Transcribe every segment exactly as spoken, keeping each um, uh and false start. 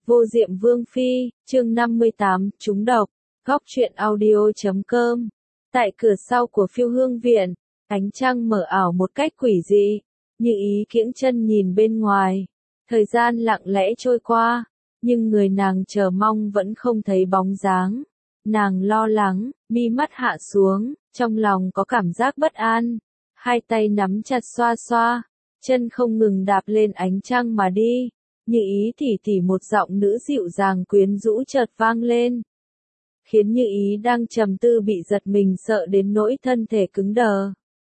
Vô Diệm Vương Phi, chương năm mươi tám, trúng độc, góc truyện audio chấm com. Tại cửa sau của Phiêu Hương Viện, ánh trăng mở ảo một cách quỷ dị, Như Ý kiễng chân nhìn bên ngoài. Thời gian lặng lẽ trôi qua, nhưng người nàng chờ mong vẫn không thấy bóng dáng. Nàng lo lắng, mi mắt hạ xuống, trong lòng có cảm giác bất an. Hai tay nắm chặt xoa xoa, chân không ngừng đạp lên ánh trăng mà đi. Như Ý tỉ tỉ, một giọng nữ dịu dàng quyến rũ chợt vang lên, khiến Như Ý đang trầm tư bị giật mình sợ đến nỗi thân thể cứng đờ.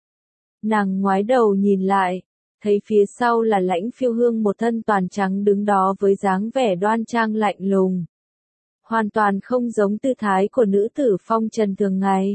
Nàng ngoái đầu nhìn lại, thấy phía sau là Lãnh Phiêu Hương một thân toàn trắng đứng đó với dáng vẻ đoan trang lạnh lùng. Hoàn toàn không giống tư thái của nữ tử phong trần thường ngày.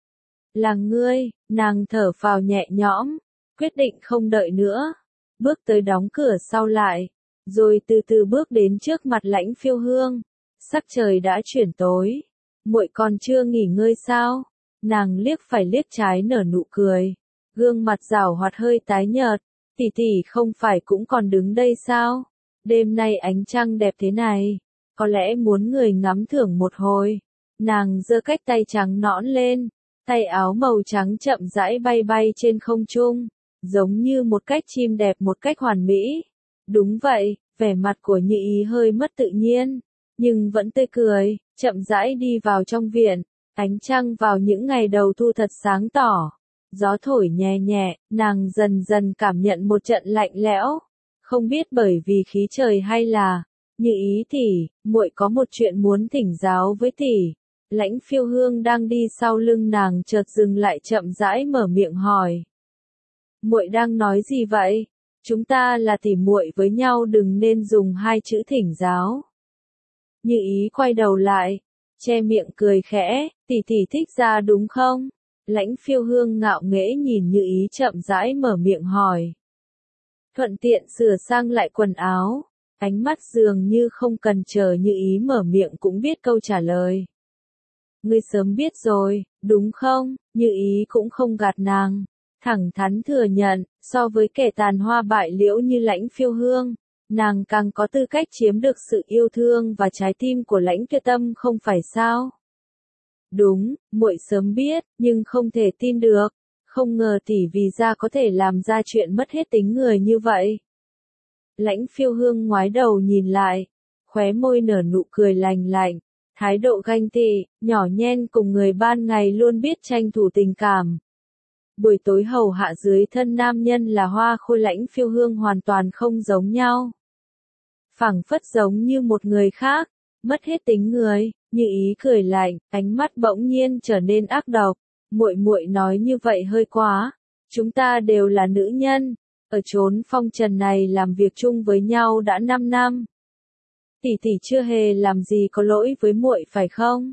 Là ngươi, nàng thở phào nhẹ nhõm, quyết định không đợi nữa, bước tới đóng cửa sau lại, rồi từ từ bước đến trước mặt Lãnh Phiêu Hương. Sắc trời đã chuyển tối, muội còn chưa nghỉ ngơi sao? Nàng liếc phải liếc trái nở nụ cười, gương mặt rảo hoạt hơi tái nhợt. Tỷ tỷ không phải cũng còn đứng đây sao? Đêm nay ánh trăng đẹp thế này, có lẽ muốn người ngắm thưởng một hồi. Nàng giơ cách tay trắng nõn lên, tay áo màu trắng chậm rãi bay bay trên không trung, giống như một cách chim đẹp một cách hoàn mỹ. Đúng vậy, vẻ mặt của Như Ý hơi mất tự nhiên, nhưng vẫn tươi cười, chậm rãi đi vào trong viện. Ánh trăng vào những ngày đầu thu thật sáng tỏ, gió thổi nhẹ nhẹ, nàng dần dần cảm nhận một trận lạnh lẽo. Không biết bởi vì khí trời hay là, Như Ý tỷ, muội có một chuyện muốn thỉnh giáo với tỷ. Lãnh Phiêu Hương đang đi sau lưng nàng chợt dừng lại chậm rãi mở miệng hỏi. Muội đang nói gì vậy? Chúng ta là tỷ muội với nhau, đừng nên dùng hai chữ thỉnh giáo. Như Ý quay đầu lại, che miệng cười khẽ, tỷ tỷ thích ra đúng không? Lãnh Phiêu Hương ngạo nghễ nhìn Như Ý chậm rãi mở miệng hỏi. Thuận tiện sửa sang lại quần áo, ánh mắt dường như không cần chờ Như Ý mở miệng cũng biết câu trả lời. Ngươi sớm biết rồi, đúng không? Như Ý cũng không gạt nàng, thẳng thắn thừa nhận, so với kẻ tàn hoa bại liễu như Lãnh Phiêu Hương, nàng càng có tư cách chiếm được sự yêu thương và trái tim của Lãnh Tuyệt Tâm không phải sao? Đúng, muội sớm biết, nhưng không thể tin được, không ngờ tỷ vì ra có thể làm ra chuyện mất hết tính người như vậy. Lãnh Phiêu Hương ngoái đầu nhìn lại, khóe môi nở nụ cười lành lạnh, thái độ ganh tị, nhỏ nhen cùng người ban ngày luôn biết tranh thủ tình cảm. Buổi tối hầu hạ dưới thân nam nhân là hoa khôi. Lãnh Phiêu Hương hoàn toàn không giống nhau. Phảng phất giống như một người khác, mất hết tính người. Như Ý cười lạnh, ánh mắt bỗng nhiên trở nên ác độc. Muội muội nói như vậy hơi quá. Chúng ta đều là nữ nhân, ở chốn phong trần này làm việc chung với nhau đã năm năm. Tỷ tỷ chưa hề làm gì có lỗi với muội phải không?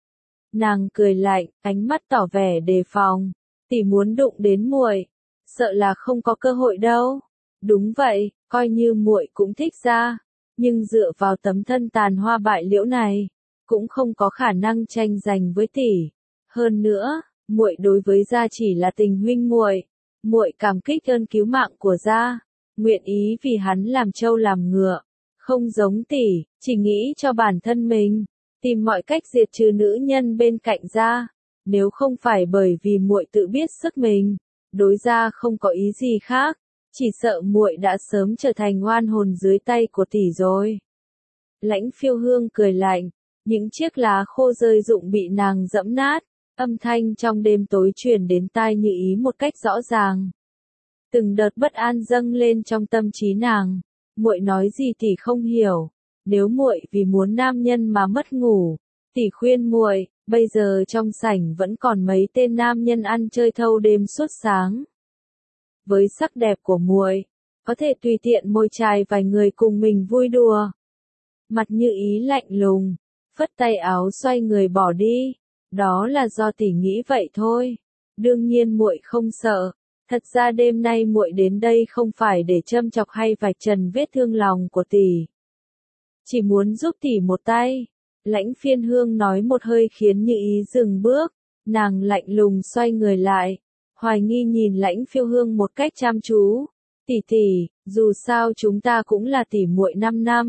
Nàng cười lạnh, ánh mắt tỏ vẻ đề phòng. Tỷ muốn đụng đến muội, sợ là không có cơ hội đâu. Đúng vậy, coi như muội cũng thích ra, nhưng dựa vào tấm thân tàn hoa bại liễu này, cũng không có khả năng tranh giành với tỷ. Hơn nữa, muội đối với gia chỉ là tình huynh muội, muội cảm kích ơn cứu mạng của gia, nguyện ý vì hắn làm trâu làm ngựa, không giống tỷ, chỉ nghĩ cho bản thân mình, tìm mọi cách diệt trừ nữ nhân bên cạnh gia. Nếu không phải bởi vì muội tự biết sức mình, đối gia không có ý gì khác, chỉ sợ muội đã sớm trở thành oan hồn dưới tay của tỷ rồi. Lãnh Phiêu Hương cười lạnh, những chiếc lá khô rơi rụng bị nàng dẫm nát, âm thanh trong đêm tối truyền đến tai Như Ý một cách rõ ràng. Từng đợt bất an dâng lên trong tâm trí nàng, muội nói gì tỷ không hiểu, nếu muội vì muốn nam nhân mà mất ngủ, tỷ khuyên muội, bây giờ trong sảnh vẫn còn mấy tên nam nhân ăn chơi thâu đêm suốt sáng. Với sắc đẹp của muội, có thể tùy tiện môi chài vài người cùng mình vui đùa. Mặt Như Ý lạnh lùng, phất tay áo xoay người bỏ đi. Đó là do tỷ nghĩ vậy thôi. Đương nhiên muội không sợ. Thật ra đêm nay muội đến đây không phải để châm chọc hay vạch trần vết thương lòng của tỷ. Chỉ muốn giúp tỷ một tay. Lãnh Phiên Hương nói một hơi khiến Như Ý dừng bước, nàng lạnh lùng xoay người lại, hoài nghi nhìn Lãnh Phiêu Hương một cách chăm chú. Tỷ tỷ, dù sao chúng ta cũng là tỷ muội năm năm,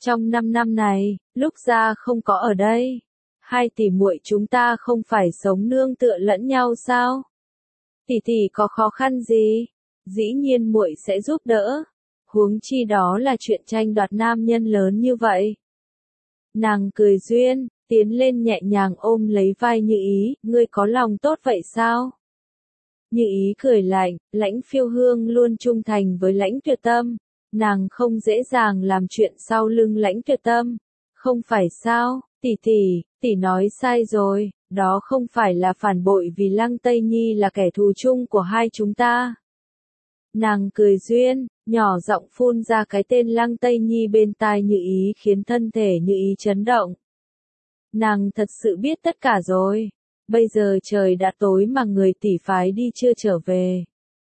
Trong năm năm này, lúc gia không có ở đây, hai tỷ muội chúng ta không phải sống nương tựa lẫn nhau sao? Tỷ tỷ có khó khăn gì? Dĩ nhiên muội sẽ giúp đỡ. Huống chi đó là chuyện tranh đoạt nam nhân lớn như vậy. Nàng cười duyên, tiến lên nhẹ nhàng ôm lấy vai Như Ý, ngươi có lòng tốt vậy sao? Như Ý cười lạnh, Lãnh Phiêu Hương luôn trung thành với Lãnh Tuyệt Tâm, nàng không dễ dàng làm chuyện sau lưng Lãnh Tuyệt Tâm, không phải sao? Tỷ tỷ, tỷ nói sai rồi, đó không phải là phản bội vì Lăng Tây Nhi là kẻ thù chung của hai chúng ta. Nàng cười duyên, nhỏ giọng phun ra cái tên Lăng Tây Nhi bên tai Như Ý khiến thân thể Như Ý chấn động. Nàng thật sự biết tất cả rồi, bây giờ trời đã tối mà người tỷ phái đi chưa trở về.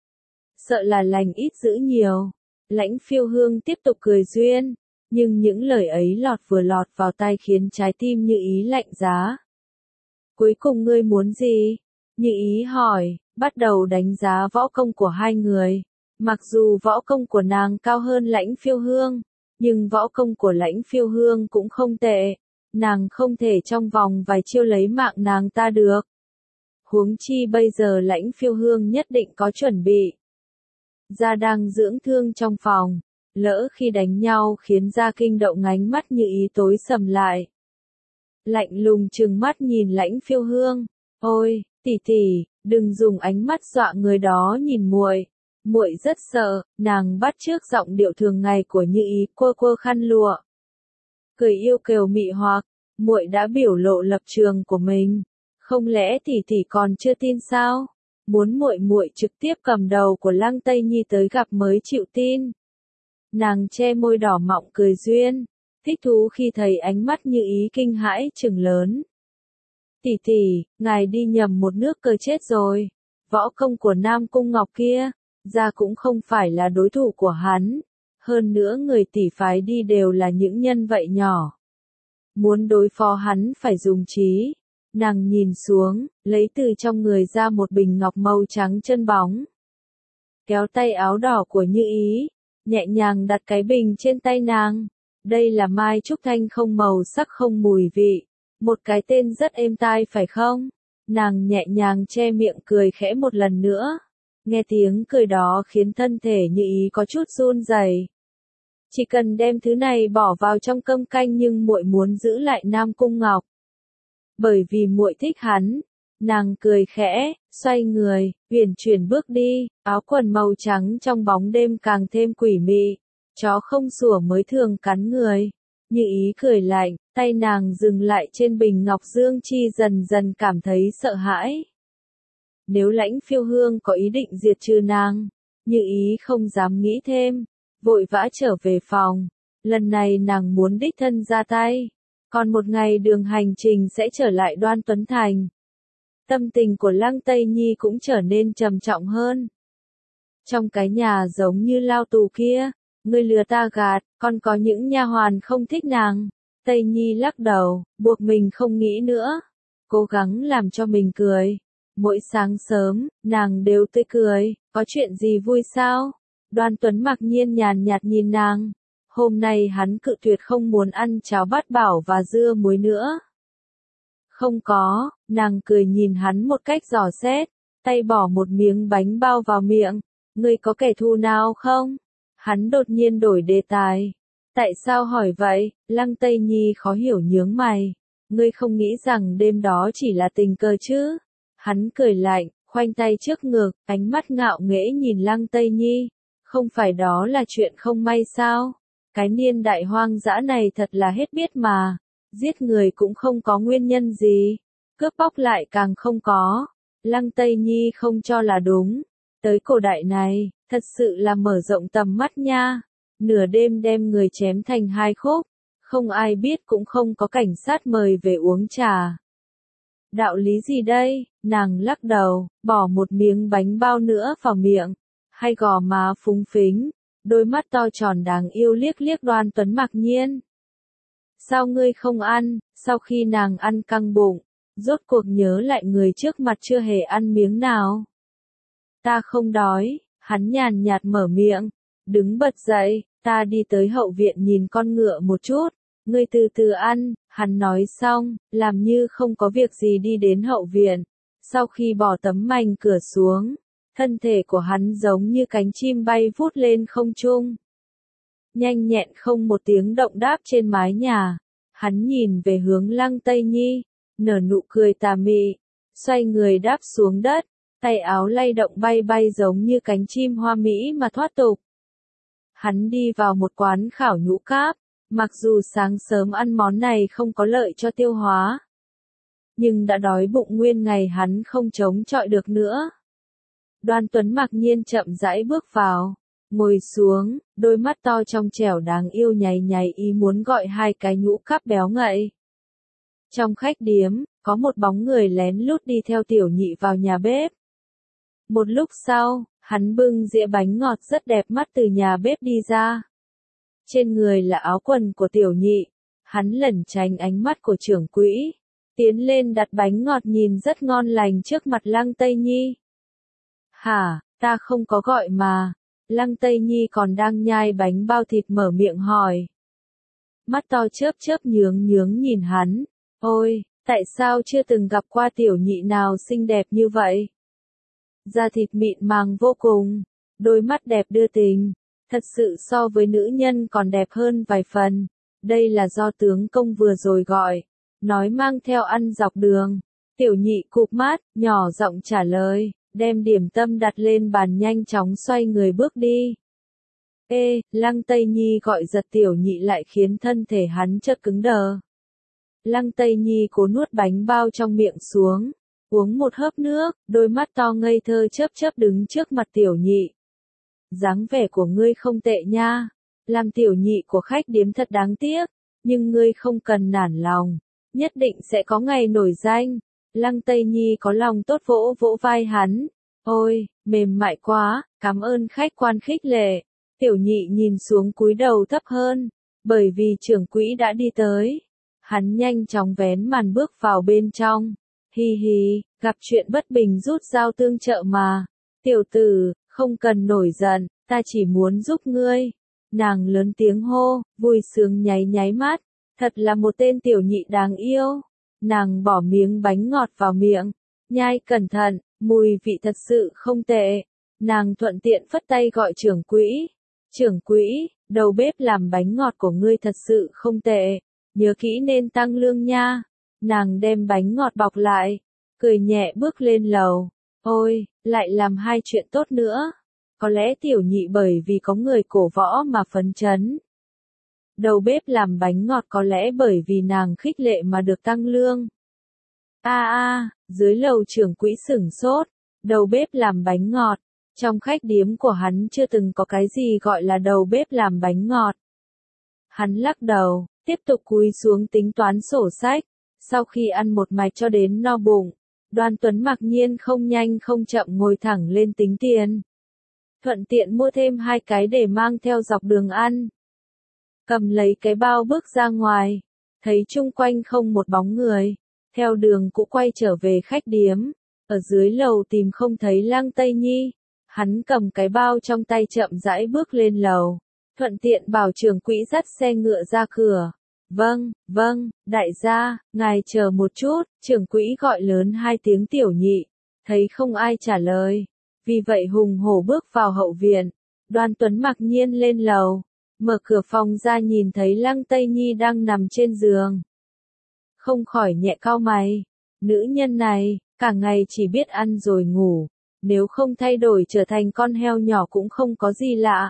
Sợ là lành ít dữ nhiều. Lãnh Phiêu Hương tiếp tục cười duyên, nhưng những lời ấy lọt vừa lọt vào tai khiến trái tim Như Ý lạnh giá. Cuối cùng ngươi muốn gì? Như Ý hỏi, bắt đầu đánh giá võ công của hai người. Mặc dù võ công của nàng cao hơn Lãnh Phiêu Hương, nhưng võ công của Lãnh Phiêu Hương cũng không tệ. Nàng không thể trong vòng vài chiêu lấy mạng nàng ta được. Huống chi bây giờ Lãnh Phiêu Hương nhất định có chuẩn bị. Gia đang dưỡng thương trong phòng, lỡ khi đánh nhau khiến Gia kinh động, ánh mắt Như Ý tối sầm lại. Lạnh lùng trừng mắt nhìn Lãnh Phiêu Hương, ôi, tỷ tỷ, đừng dùng ánh mắt dọa người đó nhìn muội. Muội rất sợ. Nàng bắt chước giọng điệu thường ngày của Như Ý, quơ quơ khăn lụa. Cười yêu kiều mị hoặc, muội đã biểu lộ lập trường của mình, không lẽ tỷ tỷ còn chưa tin sao? Muốn muội muội trực tiếp cầm đầu của Lăng Tây Nhi tới gặp mới chịu tin. Nàng che môi đỏ mọng cười duyên, thích thú khi thấy ánh mắt Như Ý kinh hãi trừng lớn. Tỷ tỷ, ngài đi nhầm một nước cờ chết rồi. Võ công của Nam Cung Ngọc kia, Gia cũng không phải là đối thủ của hắn. Hơn nữa người tỷ phái đi đều là những nhân vậy nhỏ. Muốn đối phó hắn phải dùng trí. Nàng nhìn xuống, lấy từ trong người ra một bình ngọc màu trắng chân bóng. Kéo tay áo đỏ của Như Ý, nhẹ nhàng đặt cái bình trên tay nàng. Đây là mai trúc thanh không màu sắc không mùi vị. Một cái tên rất êm tai phải không? Nàng nhẹ nhàng che miệng cười khẽ một lần nữa. Nghe tiếng cười đó khiến thân thể Như Ý có chút run rẩy. Chỉ cần đem thứ này bỏ vào trong cơm canh nhưng muội muốn giữ lại Nam Cung Ngọc. Bởi vì muội thích hắn. Nàng cười khẽ, xoay người, uyển chuyển bước đi, áo quần màu trắng trong bóng đêm càng thêm quỷ mị. Chó không sủa mới thường cắn người. Như Ý cười lạnh, tay nàng dừng lại trên bình ngọc dương chi dần dần cảm thấy sợ hãi. Nếu Lãnh Phiêu Hương có ý định diệt trừ nàng, Như Ý không dám nghĩ thêm, vội vã trở về phòng. Lần này nàng muốn đích thân ra tay. Còn một ngày đường hành trình sẽ trở lại Đoan Tuấn Thành. Tâm tình của Lăng Tây Nhi cũng trở nên trầm trọng hơn. Trong cái nhà giống như lao tù kia, ngươi lừa ta gạt, còn có những nha hoàn không thích nàng. Tây Nhi lắc đầu, buộc mình không nghĩ nữa. Cố gắng làm cho mình cười. Mỗi sáng sớm, nàng đều tươi cười, có chuyện gì vui sao? Đoan Tuấn mặc nhiên nhàn nhạt nhìn nàng. Hôm nay hắn cự tuyệt không muốn ăn cháo bát bảo và dưa muối nữa. Không có, nàng cười nhìn hắn một cách dò xét, tay bỏ một miếng bánh bao vào miệng. Ngươi có kẻ thù nào không? Hắn đột nhiên đổi đề tài. Tại sao hỏi vậy? Lăng Tây Nhi khó hiểu nhướng mày. Ngươi không nghĩ rằng đêm đó chỉ là tình cờ chứ? Hắn cười lạnh, khoanh tay trước ngực, ánh mắt ngạo nghễ nhìn Lăng Tây Nhi. Không phải đó là chuyện không may sao? Cái niên đại hoang dã này thật là hết biết mà. Giết người cũng không có nguyên nhân gì. Cướp bóc lại càng không có. Lăng Tây Nhi không cho là đúng. Tới cổ đại này, thật sự là mở rộng tầm mắt nha. Nửa đêm đem người chém thành hai khúc. Không ai biết cũng không có cảnh sát mời về uống trà. Đạo lý gì đây? Nàng lắc đầu, bỏ một miếng bánh bao nữa vào miệng. Hay gò má phúng phính. Đôi mắt to tròn đáng yêu liếc liếc Đoan Tuấn mặc nhiên. Sao ngươi không ăn? Sau khi nàng ăn căng bụng, rốt cuộc nhớ lại người trước mặt chưa hề ăn miếng nào. Ta không đói, hắn nhàn nhạt mở miệng, đứng bật dậy, Ta đi tới hậu viện nhìn con ngựa một chút, ngươi từ từ ăn, hắn nói xong, làm như không có việc gì đi đến hậu viện. Sau khi bỏ tấm mành cửa xuống, thân thể của hắn giống như cánh chim bay vút lên không trung. Nhanh nhẹn không một tiếng động đáp trên mái nhà. Hắn nhìn về hướng Lăng Tây Nhi, nở nụ cười tà mị, xoay người đáp xuống đất, tay áo lay động bay bay giống như cánh chim hoa mỹ mà thoát tục. Hắn đi vào một quán khảo nhũ cáp, mặc dù sáng sớm ăn món này không có lợi cho tiêu hóa, nhưng đã đói bụng nguyên ngày hắn không chống chọi được nữa. Đoan Tuấn mặc nhiên chậm rãi bước vào, ngồi xuống, đôi mắt to trong trẻo đáng yêu nháy nháy ý muốn gọi hai cái nhũ cáp béo ngậy. Trong khách điếm, có một bóng người lén lút đi theo tiểu nhị vào nhà bếp. Một lúc sau, hắn bưng dĩa bánh ngọt rất đẹp mắt từ nhà bếp đi ra. Trên người là áo quần của tiểu nhị, hắn lẩn tránh ánh mắt của trưởng quỹ, tiến lên đặt bánh ngọt nhìn rất ngon lành trước mặt Lăng Tây Nhi. Hả, ta không có gọi mà. Lăng Tây Nhi còn đang nhai bánh bao thịt mở miệng hỏi. Mắt to chớp chớp nhướng nhướng nhìn hắn. Ôi, tại sao chưa từng gặp qua tiểu nhị nào xinh đẹp như vậy? Da thịt mịn màng vô cùng, đôi mắt đẹp đưa tình, thật sự so với nữ nhân còn đẹp hơn vài phần. Đây là do tướng công vừa rồi gọi, nói mang theo ăn dọc đường. Tiểu nhị cụp mắt, nhỏ giọng trả lời, đem điểm tâm đặt lên bàn nhanh chóng xoay người bước đi. Ê, Lăng Tây Nhi gọi giật tiểu nhị lại khiến thân thể hắn chợt cứng đờ. Lăng Tây Nhi cố nuốt bánh bao trong miệng xuống, uống một hớp nước, đôi mắt to ngây thơ chớp chớp đứng trước mặt tiểu nhị. Dáng vẻ của ngươi không tệ nha, làm tiểu nhị của khách điếm thật đáng tiếc, nhưng ngươi không cần nản lòng, nhất định sẽ có ngày nổi danh. Lăng Tây Nhi có lòng tốt vỗ vỗ vai hắn. Ôi, mềm mại quá, cảm ơn khách quan khích lệ. Tiểu nhị nhìn xuống cúi đầu thấp hơn, bởi vì trưởng quỹ đã đi tới. Hắn nhanh chóng vén màn bước vào bên trong. Hi hi, gặp chuyện bất bình rút dao tương trợ mà. Tiểu tử, không cần nổi giận, ta chỉ muốn giúp ngươi. Nàng lớn tiếng hô, vui sướng nháy nháy mắt. Thật là một tên tiểu nhị đáng yêu. Nàng bỏ miếng bánh ngọt vào miệng, nhai cẩn thận, mùi vị thật sự không tệ. Nàng thuận tiện phất tay gọi trưởng quỹ. Trưởng quỹ, đầu bếp làm bánh ngọt của ngươi thật sự không tệ, nhớ kỹ nên tăng lương nha. Nàng đem bánh ngọt bọc lại, cười nhẹ bước lên lầu. Ôi, lại làm hai chuyện tốt nữa. Có lẽ tiểu nhị bởi vì có người cổ võ mà phấn chấn. Đầu bếp làm bánh ngọt có lẽ bởi vì nàng khích lệ mà được tăng lương. A a, dưới lầu trưởng quỹ sửng sốt, đầu bếp làm bánh ngọt. Trong khách điếm của hắn chưa từng có cái gì gọi là đầu bếp làm bánh ngọt. Hắn lắc đầu, tiếp tục cúi xuống tính toán sổ sách. Sau khi ăn một mạch cho đến no bụng, Đoan Tuấn mặc nhiên không nhanh không chậm ngồi thẳng lên tính tiền. Thuận tiện mua thêm hai cái để mang theo dọc đường ăn. Cầm lấy cái bao bước ra ngoài, thấy chung quanh không một bóng người, theo đường cũ quay trở về khách điếm, ở dưới lầu tìm không thấy Lăng Tây Nhi, hắn cầm cái bao trong tay chậm rãi bước lên lầu, thuận tiện bảo trưởng quỹ dắt xe ngựa ra cửa. Vâng, vâng, đại gia, ngài chờ một chút, trưởng quỹ gọi lớn hai tiếng tiểu nhị, thấy không ai trả lời, vì vậy hùng hổ bước vào hậu viện. Đoan Tuấn mặc nhiên lên lầu. Mở cửa phòng ra nhìn thấy Lăng Tây Nhi đang nằm trên giường. Không khỏi nhẹ cau mày. Nữ nhân này, cả ngày chỉ biết ăn rồi ngủ. Nếu không thay đổi trở thành con heo nhỏ cũng không có gì lạ.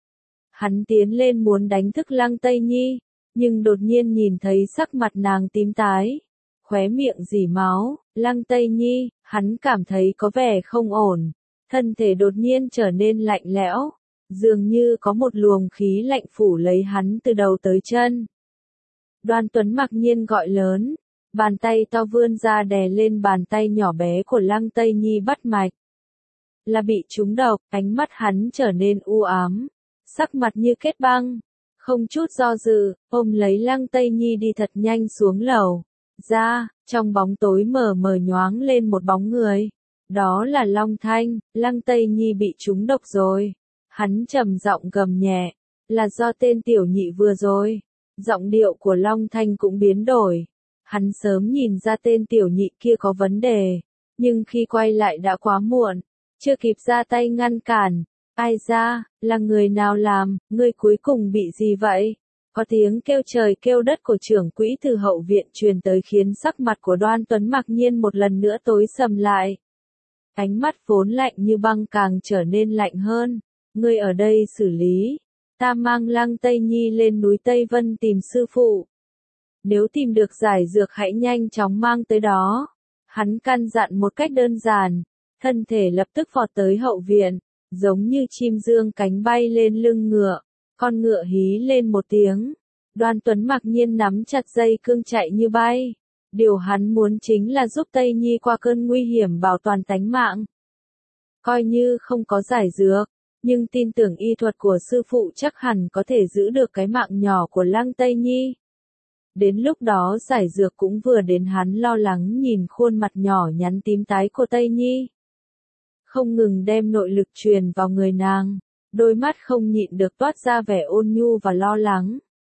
Hắn tiến lên muốn đánh thức Lăng Tây Nhi. Nhưng đột nhiên nhìn thấy sắc mặt nàng tím tái. Khóe miệng rỉ máu. Lăng Tây Nhi, hắn cảm thấy có vẻ không ổn. Thân thể đột nhiên trở nên lạnh lẽo. Dường như có một luồng khí lạnh phủ lấy hắn từ đầu tới chân. Đoan Tuấn mặc nhiên gọi lớn, bàn tay to vươn ra đè lên bàn tay nhỏ bé của Lăng Tây Nhi bắt mạch. Là bị trúng độc, ánh mắt hắn trở nên u ám, sắc mặt như kết băng, không chút do dự, ôm lấy Lăng Tây Nhi đi thật nhanh xuống lầu. Ra, trong bóng tối mờ mờ nhoáng lên một bóng người. Đó là Long Thanh, Lăng Tây Nhi bị trúng độc rồi. Hắn trầm giọng gầm nhẹ, là do tên tiểu nhị vừa rồi. Giọng điệu của Long Thanh cũng biến đổi. Hắn sớm nhìn ra tên tiểu nhị kia có vấn đề, nhưng khi quay lại đã quá muộn, chưa kịp ra tay ngăn cản. Ai ra, là người nào làm, ngươi cuối cùng bị gì vậy? Có tiếng kêu trời kêu đất của trưởng quỹ từ hậu viện truyền tới khiến sắc mặt của Đoan Tuấn mặc nhiên một lần nữa tối sầm lại. Ánh mắt vốn lạnh như băng càng trở nên lạnh hơn. Ngươi ở đây xử lý. Ta mang Lăng Tây Nhi lên núi Tây Vân tìm sư phụ. Nếu tìm được giải dược hãy nhanh chóng mang tới đó. Hắn căn dặn một cách đơn giản. Thân thể lập tức vọt tới hậu viện. Giống như chim dương cánh bay lên lưng ngựa. Con ngựa hí lên một tiếng. Đoan Tuấn mặc nhiên nắm chặt dây cương chạy như bay. Điều hắn muốn chính là giúp Tây Nhi qua cơn nguy hiểm bảo toàn tánh mạng. Coi như không có giải dược, nhưng tin tưởng y thuật của sư phụ chắc hẳn có thể giữ được cái mạng nhỏ của Lăng Tây Nhi. Đến lúc đó giải dược cũng vừa đến, hắn lo lắng nhìn khuôn mặt nhỏ nhắn tím tái của Tây Nhi. Không ngừng đem nội lực truyền vào người nàng, đôi mắt không nhịn được toát ra vẻ ôn nhu và lo lắng.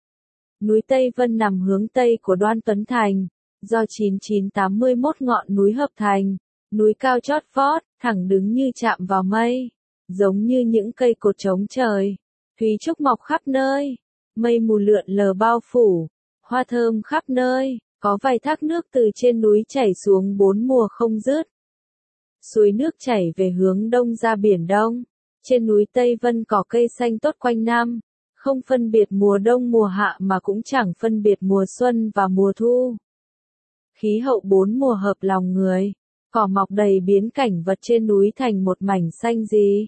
Núi Tây Vân nằm hướng tây của Đoan Tuấn Thành, do chín chín tám mươi mốt ngọn núi hợp thành, núi cao chót vót, thẳng đứng như chạm vào mây, giống như những cây cột trống trời, thúy trúc mọc khắp nơi, mây mù lượn lờ bao phủ, hoa thơm khắp nơi, có vài thác nước từ trên núi chảy xuống bốn mùa không dứt. Suối nước chảy về hướng đông ra biển Đông, trên núi Tây Vân cỏ cây xanh tốt quanh năm, không phân biệt mùa đông mùa hạ mà cũng chẳng phân biệt mùa xuân và mùa thu. Khí hậu bốn mùa hợp lòng người, cỏ mọc đầy biến cảnh vật trên núi thành một mảnh xanh gì.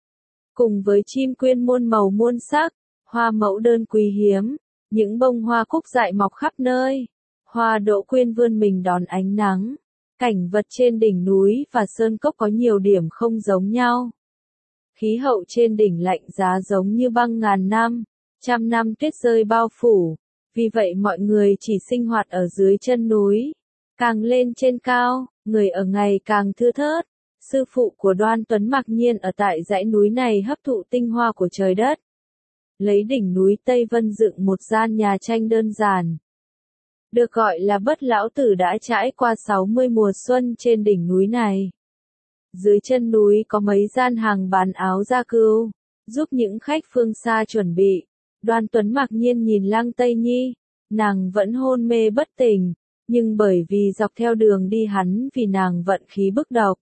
Cùng với chim quyên muôn màu muôn sắc, hoa mẫu đơn quý hiếm, những bông hoa cúc dại mọc khắp nơi, hoa đỗ quyên vươn mình đón ánh nắng. Cảnh vật trên đỉnh núi và sơn cốc có nhiều điểm không giống nhau. Khí hậu trên đỉnh lạnh giá giống như băng ngàn năm, trăm năm tuyết rơi bao phủ, vì vậy mọi người chỉ sinh hoạt ở dưới chân núi. Càng lên trên cao, người ở ngày càng thưa thớt. Sư phụ của Đoan Tuấn mặc nhiên ở tại dãy núi này hấp thụ tinh hoa của trời đất. Lấy đỉnh núi Tây Vân dựng một gian nhà tranh đơn giản. Được gọi là Bất Lão Tử đã trải qua sáu mươi mùa xuân trên đỉnh núi này. Dưới chân núi có mấy gian hàng bán áo da cừu, giúp những khách phương xa chuẩn bị. Đoan Tuấn mặc nhiên nhìn Lăng Tây Nhi, nàng vẫn hôn mê bất tỉnh, nhưng bởi vì dọc theo đường đi hắn vì nàng vận khí bức độc.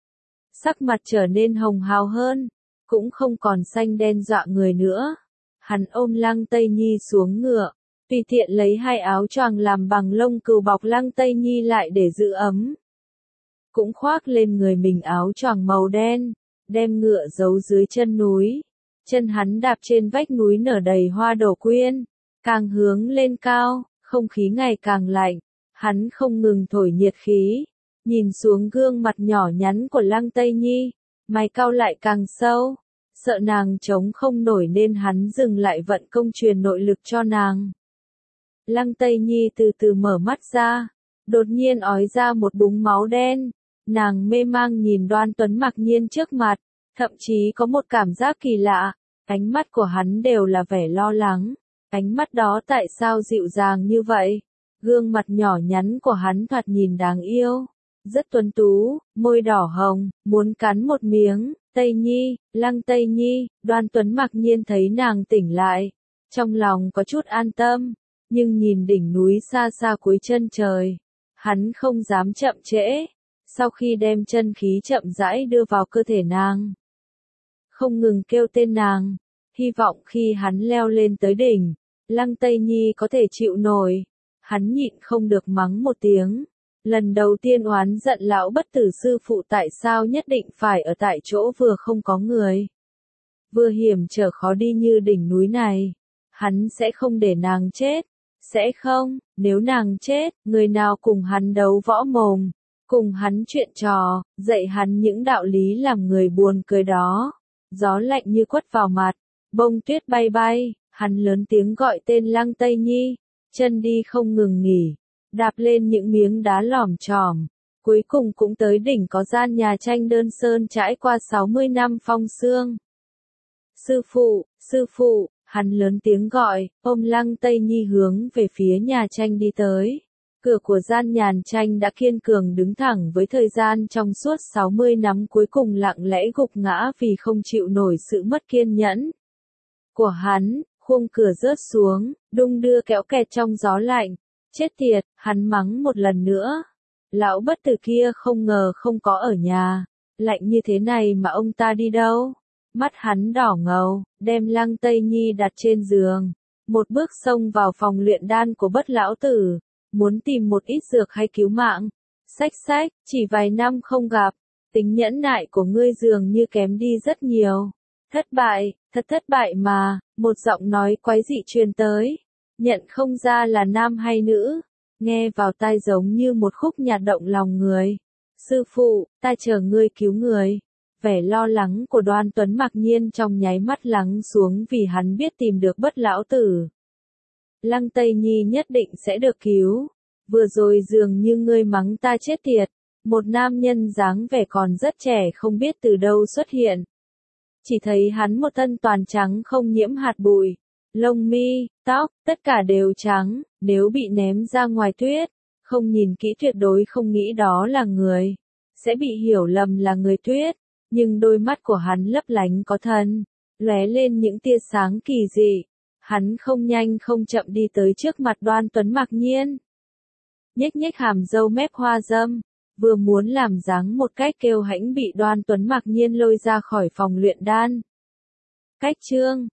Sắc mặt trở nên hồng hào hơn, cũng không còn xanh đen dọa người nữa. Hắn ôm Lăng Tây Nhi xuống ngựa, tùy tiện lấy hai áo choàng làm bằng lông cừu bọc Lăng Tây Nhi lại để giữ ấm. Cũng khoác lên người mình áo choàng màu đen, đem ngựa giấu dưới chân núi. Chân hắn đạp trên vách núi nở đầy hoa đỗ quyên, càng hướng lên cao, không khí ngày càng lạnh, hắn không ngừng thổi nhiệt khí, nhìn xuống gương mặt nhỏ nhắn của Lăng Tây Nhi, mày cau lại càng sâu, sợ nàng chống không nổi nên hắn dừng lại vận công truyền nội lực cho nàng. Lăng Tây Nhi từ từ mở mắt ra, đột nhiên ói ra một búng máu đen, nàng mê mang nhìn Đoan Tuấn mặc nhiên trước mặt, thậm chí có một cảm giác kỳ lạ, ánh mắt của hắn đều là vẻ lo lắng, ánh mắt đó tại sao dịu dàng như vậy, gương mặt nhỏ nhắn của hắn thoạt nhìn đáng yêu, rất tuấn tú, môi đỏ hồng, muốn cắn một miếng. Tây Nhi, Lăng Tây Nhi, Đoan Tuấn mặc nhiên thấy nàng tỉnh lại, trong lòng có chút an tâm, nhưng nhìn đỉnh núi xa xa cuối chân trời, hắn không dám chậm trễ, sau khi đem chân khí chậm rãi đưa vào cơ thể nàng, không ngừng kêu tên nàng, hy vọng khi hắn leo lên tới đỉnh, Lăng Tây Nhi có thể chịu nổi, hắn nhịn không được mắng một tiếng. Lần đầu tiên oán giận lão bất tử sư phụ tại sao nhất định phải ở tại chỗ vừa không có người. Vừa hiểm trở khó đi như đỉnh núi này. Hắn sẽ không để nàng chết. Sẽ không, nếu nàng chết, người nào cùng hắn đấu võ mồm, cùng hắn chuyện trò, dạy hắn những đạo lý làm người buồn cười đó. Gió lạnh như quất vào mặt, bông tuyết bay bay, hắn lớn tiếng gọi tên Lăng Tây Nhi, chân đi không ngừng nghỉ. Đạp lên những miếng đá lỏm chỏm, cuối cùng cũng tới đỉnh có gian nhà tranh đơn sơn trải qua sáu mươi năm phong sương. Sư phụ, sư phụ, Hắn lớn tiếng gọi, ôm Lăng Tây Nhi hướng về phía nhà tranh đi tới. Cửa của gian nhàn tranh đã kiên cường đứng thẳng với thời gian trong suốt sáu mươi năm cuối cùng lặng lẽ gục ngã vì không chịu nổi sự mất kiên nhẫn của hắn, khung cửa rớt xuống, đung đưa kéo kẹt trong gió lạnh. Chết tiệt, hắn mắng một lần nữa. Lão bất tử kia không ngờ không có ở nhà. Lạnh như thế này mà ông ta đi đâu? Mắt hắn đỏ ngầu, đem Lăng Tây Nhi đặt trên giường. Một bước xông vào phòng luyện đan của bất lão tử. Muốn tìm một ít dược hay cứu mạng. Xách xách, chỉ vài năm không gặp. Tính nhẫn nại của ngươi dường như kém đi rất nhiều. Thất bại, thật thất bại mà. Một giọng nói quái dị truyền tới. Nhận không ra là nam hay nữ. Nghe vào tai giống như một khúc nhạc động lòng người. Sư phụ, ta chờ ngươi cứu người. Vẻ lo lắng của Đoan Tuấn mặc nhiên trong nháy mắt lắng xuống vì hắn biết tìm được bất lão tử. Lăng Tây Nhi nhất định sẽ được cứu. Vừa rồi dường như ngươi mắng ta chết tiệt. Một nam nhân dáng vẻ còn rất trẻ không biết từ đâu xuất hiện. Chỉ thấy hắn một thân toàn trắng không nhiễm hạt bụi. Lông mi, tóc, tất cả đều trắng, nếu bị ném ra ngoài tuyết, không nhìn kỹ tuyệt đối không nghĩ đó là người, sẽ bị hiểu lầm là người tuyết, nhưng đôi mắt của hắn lấp lánh có thần, lóe lên những tia sáng kỳ dị. Hắn không nhanh không chậm đi tới trước mặt Đoan Tuấn mặc nhiên. Nhếch nhếch hàm râu mép hoa dâm, vừa muốn làm dáng một cách kêu hãnh bị Đoan Tuấn mặc nhiên lôi ra khỏi phòng luyện đan. Cách chương